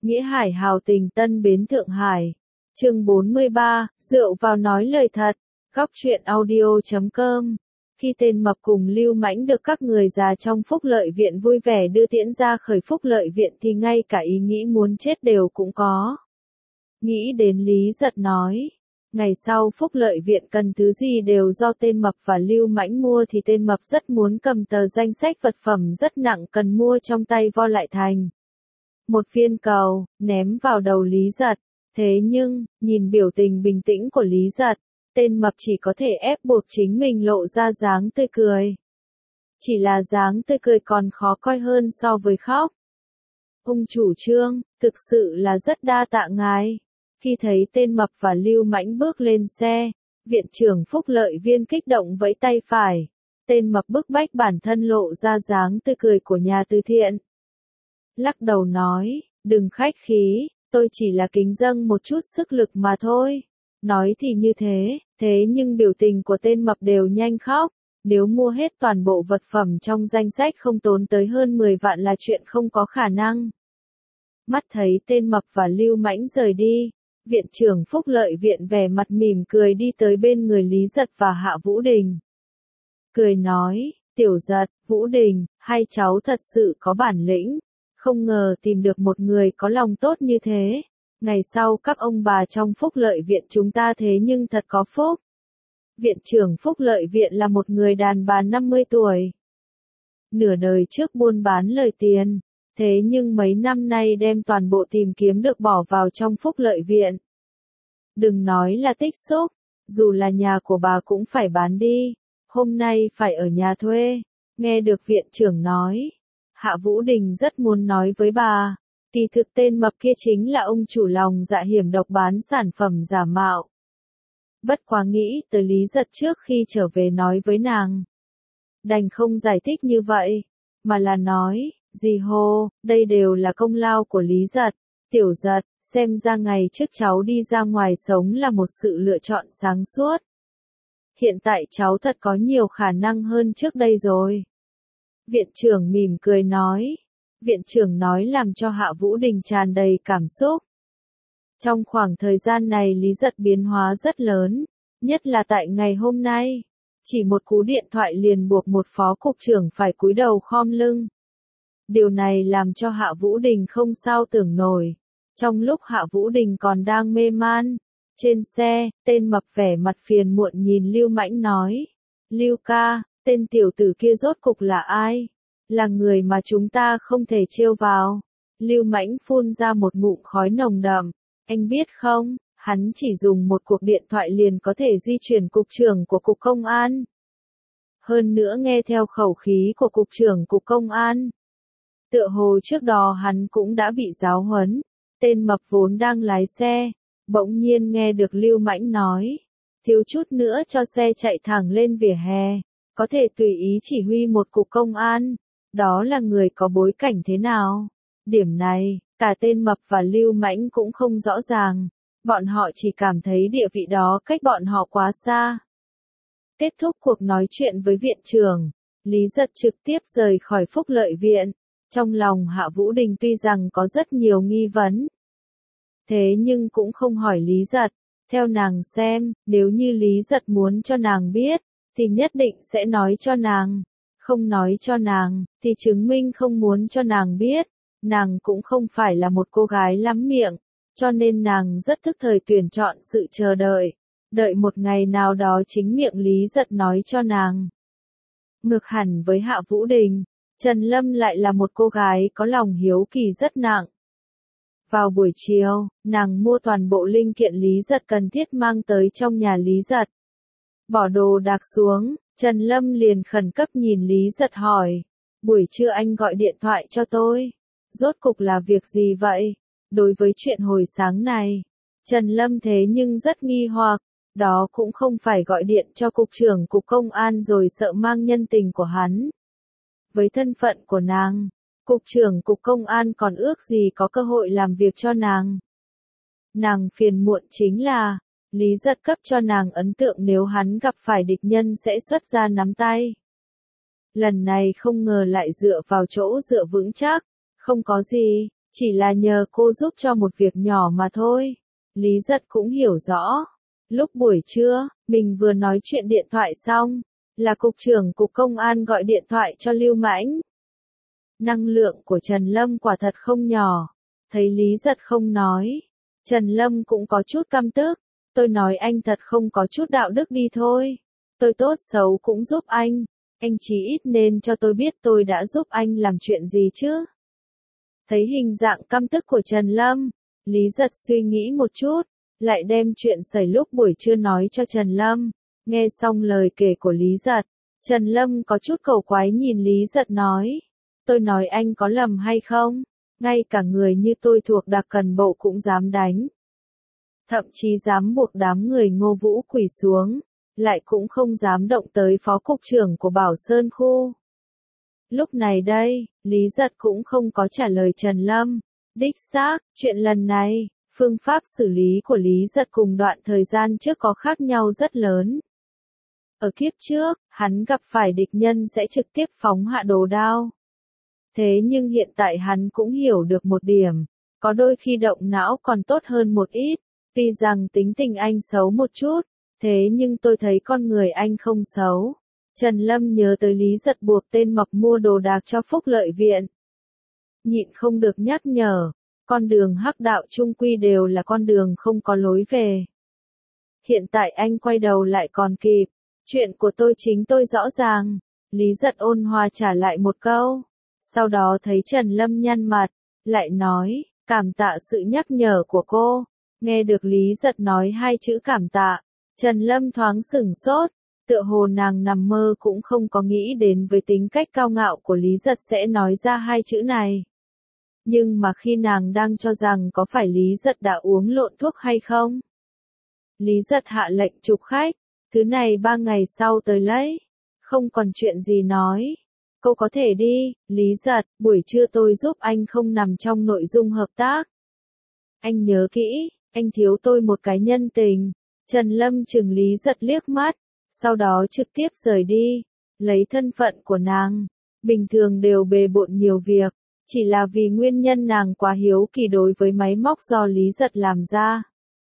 Nghĩa Hải hào tình Tân Bến Thượng Hải. Chương 43, rượu vào nói lời thật. Góc truyện audio.com. Khi tên mập cùng Lưu Mãnh được các người già trong Phúc Lợi Viện vui vẻ đưa tiễn ra khỏi Phúc Lợi Viện thì ngay cả ý nghĩ muốn chết đều cũng có. Nghĩ đến Lý Giật nói, ngày sau Phúc Lợi Viện cần thứ gì đều do tên mập và Lưu Mãnh mua thì tên mập rất muốn cầm tờ danh sách vật phẩm rất nặng cần mua trong tay vo lại thành một viên cầu, ném vào đầu Lý Giật. Thế nhưng, nhìn biểu tình bình tĩnh của Lý Giật, tên mập chỉ có thể ép buộc chính mình lộ ra dáng tươi cười. Chỉ là dáng tươi cười còn khó coi hơn so với khóc. Ông chủ Trương, thực sự là rất đa tạ ngài. Khi thấy tên mập và Lưu Mãnh bước lên xe, viện trưởng Phúc Lợi Viên kích động vẫy tay phải. Tên mập bức bách bản thân lộ ra dáng tươi cười của nhà từ thiện. Lắc đầu nói, đừng khách khí, tôi chỉ là kính dâng một chút sức lực mà thôi. Nói thì như thế nhưng biểu tình của tên mập đều nhanh khóc. Nếu mua hết toàn bộ vật phẩm trong danh sách không tốn tới hơn 10 vạn là chuyện không có khả năng. Mắt thấy tên mập và Lưu Mãnh rời đi, viện trưởng Phúc Lợi Viện vẻ mặt mỉm cười đi tới bên người Lý Giật và Hạ Vũ Đình. Cười nói, Tiểu Giật, Vũ Đình, hai cháu thật sự có bản lĩnh. Không ngờ tìm được một người có lòng tốt như thế. Ngày sau các ông bà trong Phúc Lợi Viện chúng ta thế nhưng thật có phúc. Viện trưởng Phúc Lợi Viện là một người đàn bà 50 tuổi. Nửa đời trước buôn bán lời tiền. Thế nhưng mấy năm nay đem toàn bộ tìm kiếm được bỏ vào trong Phúc Lợi Viện. Đừng nói là tích xúc. Dù là nhà của bà cũng phải bán đi. Hôm nay phải ở nhà thuê. Nghe được viện trưởng nói. Hạ Vũ Đình rất muốn nói với bà, kỳ thực tên mập kia chính là ông chủ lòng dạ hiểm độc bán sản phẩm giả mạo. Bất quá nghĩ tới Lý Giật trước khi trở về nói với nàng. Đành không giải thích như vậy, mà là nói, dì Hồ, đây đều là công lao của Lý Giật. Tiểu Giật, xem ra ngày trước cháu đi ra ngoài sống là một sự lựa chọn sáng suốt. Hiện tại cháu thật có nhiều khả năng hơn trước đây rồi. Viện trưởng mỉm cười nói. Viện trưởng nói làm cho Hạ Vũ Đình tràn đầy cảm xúc. Trong khoảng thời gian này Lý Giật biến hóa rất lớn, nhất là tại ngày hôm nay. Chỉ một cú điện thoại liền buộc một phó cục trưởng phải cúi đầu khom lưng. Điều này làm cho Hạ Vũ Đình không sao tưởng nổi. Trong lúc Hạ Vũ Đình còn đang mê man, trên xe, tên mập vẻ mặt phiền muộn nhìn Lưu Mãnh nói. Lưu ca, tên tiểu tử kia rốt cục là ai? Là người mà chúng ta không thể trêu vào. Lưu Mãnh phun ra một ngụm khói nồng đậm. Anh biết không, hắn chỉ dùng một cuộc điện thoại liền có thể di chuyển cục trưởng của cục công an. Hơn nữa nghe theo khẩu khí của cục trưởng cục công an. Tựa hồ trước đó hắn cũng đã bị giáo huấn. Tên mập vốn đang lái xe, bỗng nhiên nghe được Lưu Mãnh nói. Thiếu chút nữa cho xe chạy thẳng lên vỉa hè. Có thể tùy ý chỉ huy một cục công an. Đó là người có bối cảnh thế nào? Điểm này, cả tên mập và Lưu Mãnh cũng không rõ ràng. Bọn họ chỉ cảm thấy địa vị đó cách bọn họ quá xa. Kết thúc cuộc nói chuyện với viện trưởng, Lý Giật trực tiếp rời khỏi Phúc Lợi Viện. Trong lòng Hạ Vũ Đình tuy rằng có rất nhiều nghi vấn. Thế nhưng cũng không hỏi Lý Giật. Theo nàng xem, nếu như Lý Giật muốn cho nàng biết, thì nhất định sẽ nói cho nàng. Không nói cho nàng, thì chứng minh không muốn cho nàng biết. Nàng cũng không phải là một cô gái lắm miệng, cho nên nàng rất thức thời tuyển chọn sự chờ đợi. Đợi một ngày nào đó chính miệng Lý Giật nói cho nàng. Ngược hẳn với Hạ Vũ Đình, Trần Lâm lại là một cô gái có lòng hiếu kỳ rất nặng. Vào buổi chiều, nàng mua toàn bộ linh kiện Lý Giật cần thiết mang tới trong nhà Lý Giật. Bỏ đồ đạc xuống, Trần Lâm liền khẩn cấp nhìn Lý Giật hỏi. Buổi trưa anh gọi điện thoại cho tôi. Rốt cục là việc gì vậy? Đối với chuyện hồi sáng này, Trần Lâm thế nhưng rất nghi hoặc. Đó cũng không phải gọi điện cho cục trưởng cục công an rồi sợ mang nhân tình của hắn. Với thân phận của nàng, cục trưởng cục công an còn ước gì có cơ hội làm việc cho nàng. Nàng phiền muộn chính là, Lý Giật cấp cho nàng ấn tượng nếu hắn gặp phải địch nhân sẽ xuất ra nắm tay. Lần này không ngờ lại dựa vào chỗ dựa vững chắc, không có gì, Chỉ là nhờ cô giúp cho một việc nhỏ mà thôi. Lý Giật cũng hiểu rõ. Lúc buổi trưa, mình vừa nói chuyện điện thoại xong, là cục trưởng cục công an gọi điện thoại cho Lưu Mãnh. Năng lượng của Trần Lâm quả thật không nhỏ. Thấy Lý Giật không nói, Trần Lâm cũng có chút căm tức. Tôi nói anh thật không có chút đạo đức đi thôi. Tôi tốt xấu cũng giúp anh chí ít nên cho tôi biết tôi đã giúp anh làm chuyện gì chứ. Thấy hình dạng căm tức của Trần Lâm, Lý Giật suy nghĩ một chút, lại đem chuyện xảy lúc buổi trưa nói cho Trần Lâm. Nghe xong lời kể của Lý Giật, Trần Lâm có chút cầu quái nhìn Lý Giật nói. Tôi nói anh có lầm hay không? Ngay cả người như tôi thuộc đặc cần bộ cũng dám đánh. Thậm chí dám buộc đám người Ngô Vũ quỳ xuống, lại cũng không dám động tới phó cục trưởng của Bảo Sơn khu. Lúc này đây, Lý Giật cũng không có trả lời Trần Lâm. Đích xác, chuyện lần này, phương pháp xử lý của Lý Giật cùng đoạn thời gian trước có khác nhau rất lớn. Ở kiếp trước, hắn gặp phải địch nhân sẽ trực tiếp phóng hạ đồ đao. Thế nhưng hiện tại hắn cũng hiểu được một điểm, có đôi khi động não còn tốt hơn một ít, vì rằng tính tình anh xấu một chút, thế nhưng tôi thấy con người anh không xấu. Trần Lâm nhớ tới Lý Giật buộc tên mập mua đồ đạc cho Phúc Lợi Viện. Nhịn không được nhắc nhở, con đường hắc đạo chung quy đều là con đường không có lối về. Hiện tại anh quay đầu lại còn kịp, chuyện của tôi chính tôi rõ ràng. Lý Giật ôn hòa trả lại một câu, sau đó thấy Trần Lâm nhăn mặt, lại nói, cảm tạ sự nhắc nhở của cô. Nghe được Lý Giật nói hai chữ cảm tạ, Trần Lâm thoáng sửng sốt, tựa hồ nàng nằm mơ cũng không có nghĩ đến với tính cách cao ngạo của Lý Giật sẽ nói ra hai chữ này. Nhưng mà khi nàng đang cho rằng có phải Lý Giật đã uống lộn thuốc hay không? Lý Giật hạ lệnh chụp khách, thứ này 3 ngày sau tới lấy, không còn chuyện gì nói. Cô có thể đi, Lý Giật, buổi trưa tôi giúp anh không nằm trong nội dung hợp tác. Anh nhớ kỹ, anh thiếu tôi một cái nhân tình. Trần Lâm chừng Lý Giật liếc mắt, sau đó trực tiếp rời đi. Lấy thân phận của nàng, bình thường đều bề bộn nhiều việc, chỉ là vì nguyên nhân nàng quá hiếu kỳ đối với máy móc do Lý Giật làm ra,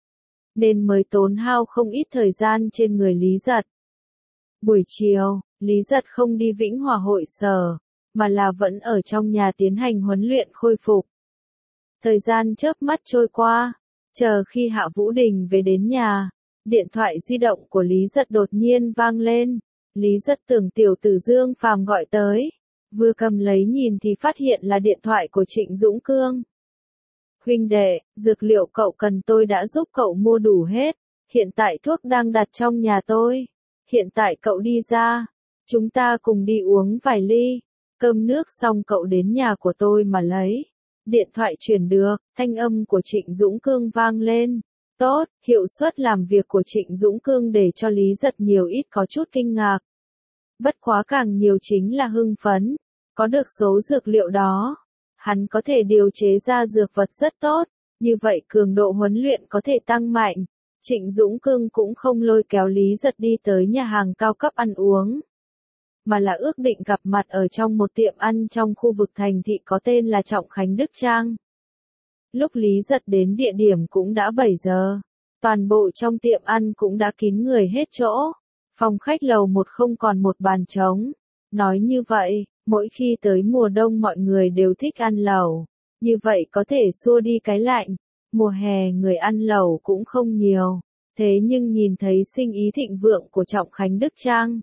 nên mới tốn hao không ít thời gian trên người Lý Giật. Buổi chiều, Lý Giật không đi Vĩnh Hòa hội sở, mà là vẫn ở trong nhà tiến hành huấn luyện khôi phục. Thời gian chớp mắt trôi qua, chờ khi Hạ Vũ Đình về đến nhà, điện thoại di động của Lý Giật đột nhiên vang lên. Lý Giật tưởng tiểu tử Dương Phàm gọi tới, vừa cầm lấy nhìn thì phát hiện là điện thoại của Trịnh Dũng Cương. Huynh đệ, dược liệu cậu cần tôi đã giúp cậu mua đủ hết, hiện tại thuốc đang đặt trong nhà tôi. Hiện tại cậu đi ra, chúng ta cùng đi uống vài ly, cơm nước xong cậu đến nhà của tôi mà lấy. Điện thoại truyền được, thanh âm của Trịnh Dũng Cương vang lên. Tốt, hiệu suất làm việc của Trịnh Dũng Cương để cho Lý Giật nhiều ít có chút kinh ngạc. Bất quá càng nhiều chính là hưng phấn, có được số dược liệu đó. Hắn có thể điều chế ra dược vật rất tốt, như vậy cường độ huấn luyện có thể tăng mạnh. Trịnh Dũng Cương cũng không lôi kéo Lý Giật đi tới nhà hàng cao cấp ăn uống, mà là ước định gặp mặt ở trong một tiệm ăn trong khu vực thành thị có tên là Trọng Khánh Đức Trang. Lúc Lý Giật đến địa điểm cũng đã 7 giờ, toàn bộ trong tiệm ăn cũng đã kín người hết chỗ, phòng khách lầu 1 không còn một bàn trống. Nói như vậy, mỗi khi tới mùa đông mọi người đều thích ăn lẩu, như vậy có thể xua đi cái lạnh. Mùa hè người ăn lẩu cũng không nhiều, thế nhưng nhìn thấy sinh ý thịnh vượng của Trọng Khánh Đức Trang,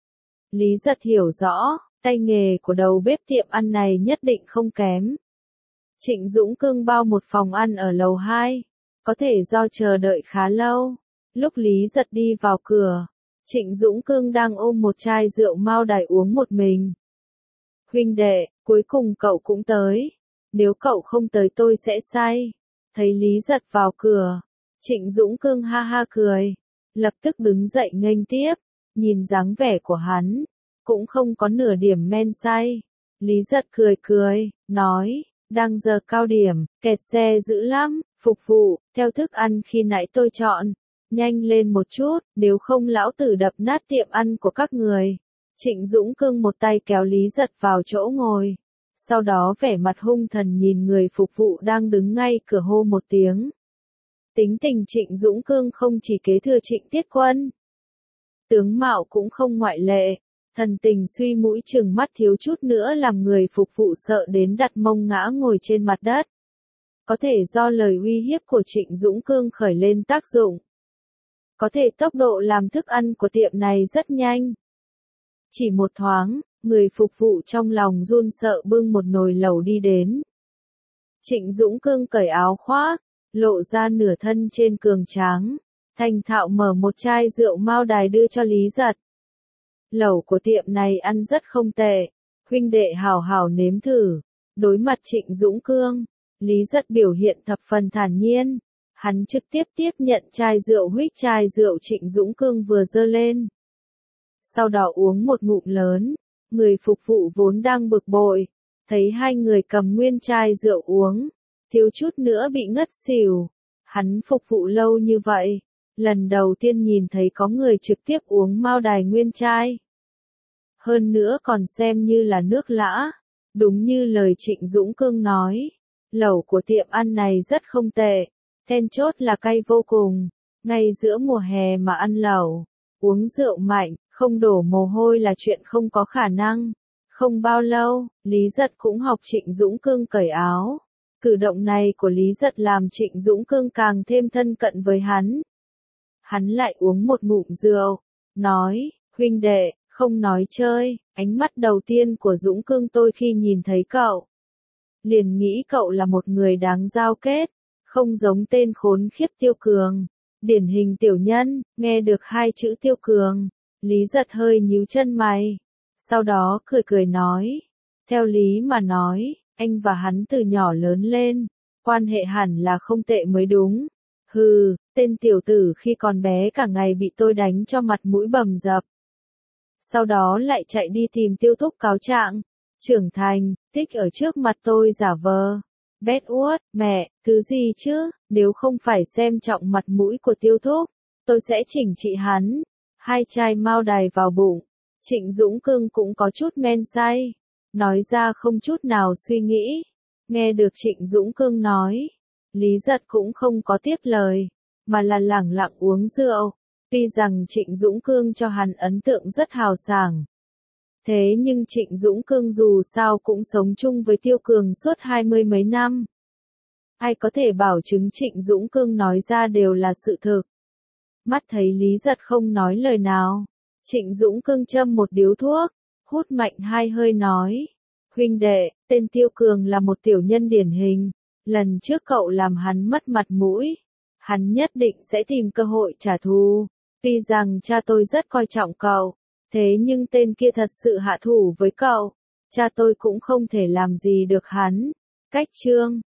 Lý Giật hiểu rõ, tay nghề của đầu bếp tiệm ăn này nhất định không kém. Trịnh Dũng Cương bao một phòng ăn ở lầu 2, có thể do chờ đợi khá lâu. Lúc Lý Giật đi vào cửa, Trịnh Dũng Cương đang ôm một chai rượu Mao Đài uống một mình. Huynh đệ, cuối cùng cậu cũng tới, nếu cậu không tới tôi sẽ say. Thấy Lý Giật vào cửa, Trịnh Dũng Cương ha ha cười, lập tức đứng dậy nghênh tiếp, nhìn dáng vẻ của hắn, cũng không có nửa điểm men say. Lý Giật cười cười, nói, đang giờ cao điểm, kẹt xe dữ lắm, phục vụ, theo thức ăn khi nãy tôi chọn, nhanh lên một chút, nếu không lão tử đập nát tiệm ăn của các người. Trịnh Dũng Cương một tay kéo Lý Giật vào chỗ ngồi, sau đó vẻ mặt hung thần nhìn người phục vụ đang đứng ngay cửa hô một tiếng. Tính tình Trịnh Dũng Cương không chỉ kế thừa Trịnh Tiết Quân, tướng mạo cũng không ngoại lệ, thần tình suy mũi chừng mắt thiếu chút nữa làm người phục vụ sợ đến đặt mông ngã ngồi trên mặt đất. Có thể do lời uy hiếp của Trịnh Dũng Cương khởi lên tác dụng. Có thể tốc độ làm thức ăn của tiệm này rất nhanh. Chỉ một thoáng, người phục vụ trong lòng run sợ bưng một nồi lẩu đi đến. Trịnh Dũng Cương cởi áo khoác, lộ ra nửa thân trên cường tráng, thành thạo mở một chai rượu Mao Đài đưa cho Lý Giật. Lẩu của tiệm này ăn rất không tệ, huynh đệ hảo hảo nếm thử. Đối mặt Trịnh Dũng Cương, Lý Giật biểu hiện thập phần thản nhiên, hắn trực tiếp tiếp nhận chai rượu huých chai rượu Trịnh Dũng Cương vừa dơ lên. Sau đó uống một ngụm lớn, người phục vụ vốn đang bực bội, thấy hai người cầm nguyên chai rượu uống, thiếu chút nữa bị ngất xỉu. Hắn phục vụ lâu như vậy, lần đầu tiên nhìn thấy có người trực tiếp uống Mao Đài nguyên chai. Hơn nữa còn xem như là nước lã, đúng như lời Trịnh Dũng Cương nói, lẩu của tiệm ăn này rất không tệ, then chốt là cay vô cùng, ngay giữa mùa hè mà ăn lẩu, uống rượu mạnh, không đổ mồ hôi là chuyện không có khả năng. Không bao lâu, Lý Giật cũng học Trịnh Dũng Cương cởi áo. Cử động này của Lý Giật làm Trịnh Dũng Cương càng thêm thân cận với hắn. Hắn lại uống một ngụm rượu, nói, huynh đệ, không nói chơi, ánh mắt đầu tiên của Dũng Cương tôi khi nhìn thấy cậu. Liền nghĩ cậu là một người đáng giao kết, không giống tên khốn khiếp Tiêu Cường. Điển hình tiểu nhân, nghe được hai chữ Tiêu Cường, Lý Giật hơi nhíu chân mày. Sau đó cười cười nói, theo lý mà nói, anh và hắn từ nhỏ lớn lên, quan hệ hẳn là không tệ mới đúng. Hừ, tên tiểu tử khi còn bé cả ngày bị tôi đánh cho mặt mũi bầm dập. Sau đó lại chạy đi tìm Tiêu Thúc cáo trạng, trưởng thành, thích ở trước mặt tôi giả vờ. Bét uất, mẹ, thứ gì chứ, nếu không phải xem trọng mặt mũi của Tiêu Thúc, tôi sẽ chỉnh trị hắn. Hai chai Mao Đài vào bụng, Trịnh Dũng Cương cũng có chút men say, nói ra không chút nào suy nghĩ. Nghe được Trịnh Dũng Cương nói, Lý Giật cũng không có tiếp lời, mà là lẳng lặng uống rượu. Tuy rằng Trịnh Dũng Cương cho hắn ấn tượng rất hào sảng. Thế nhưng Trịnh Dũng Cương dù sao cũng sống chung với Tiêu Cường suốt 20 mấy năm. Ai có thể bảo chứng Trịnh Dũng Cương nói ra đều là sự thực. Mắt thấy Lý Giật không nói lời nào, Trịnh Dũng Cương châm một điếu thuốc, hút mạnh hai hơi nói. Huynh đệ, tên Tiêu Cường là một tiểu nhân điển hình. Lần trước cậu làm hắn mất mặt mũi, hắn nhất định sẽ tìm cơ hội trả thù. Tuy rằng cha tôi rất coi trọng cậu, thế nhưng tên kia thật sự hạ thủ với cậu, cha tôi cũng không thể làm gì được hắn. Cách chương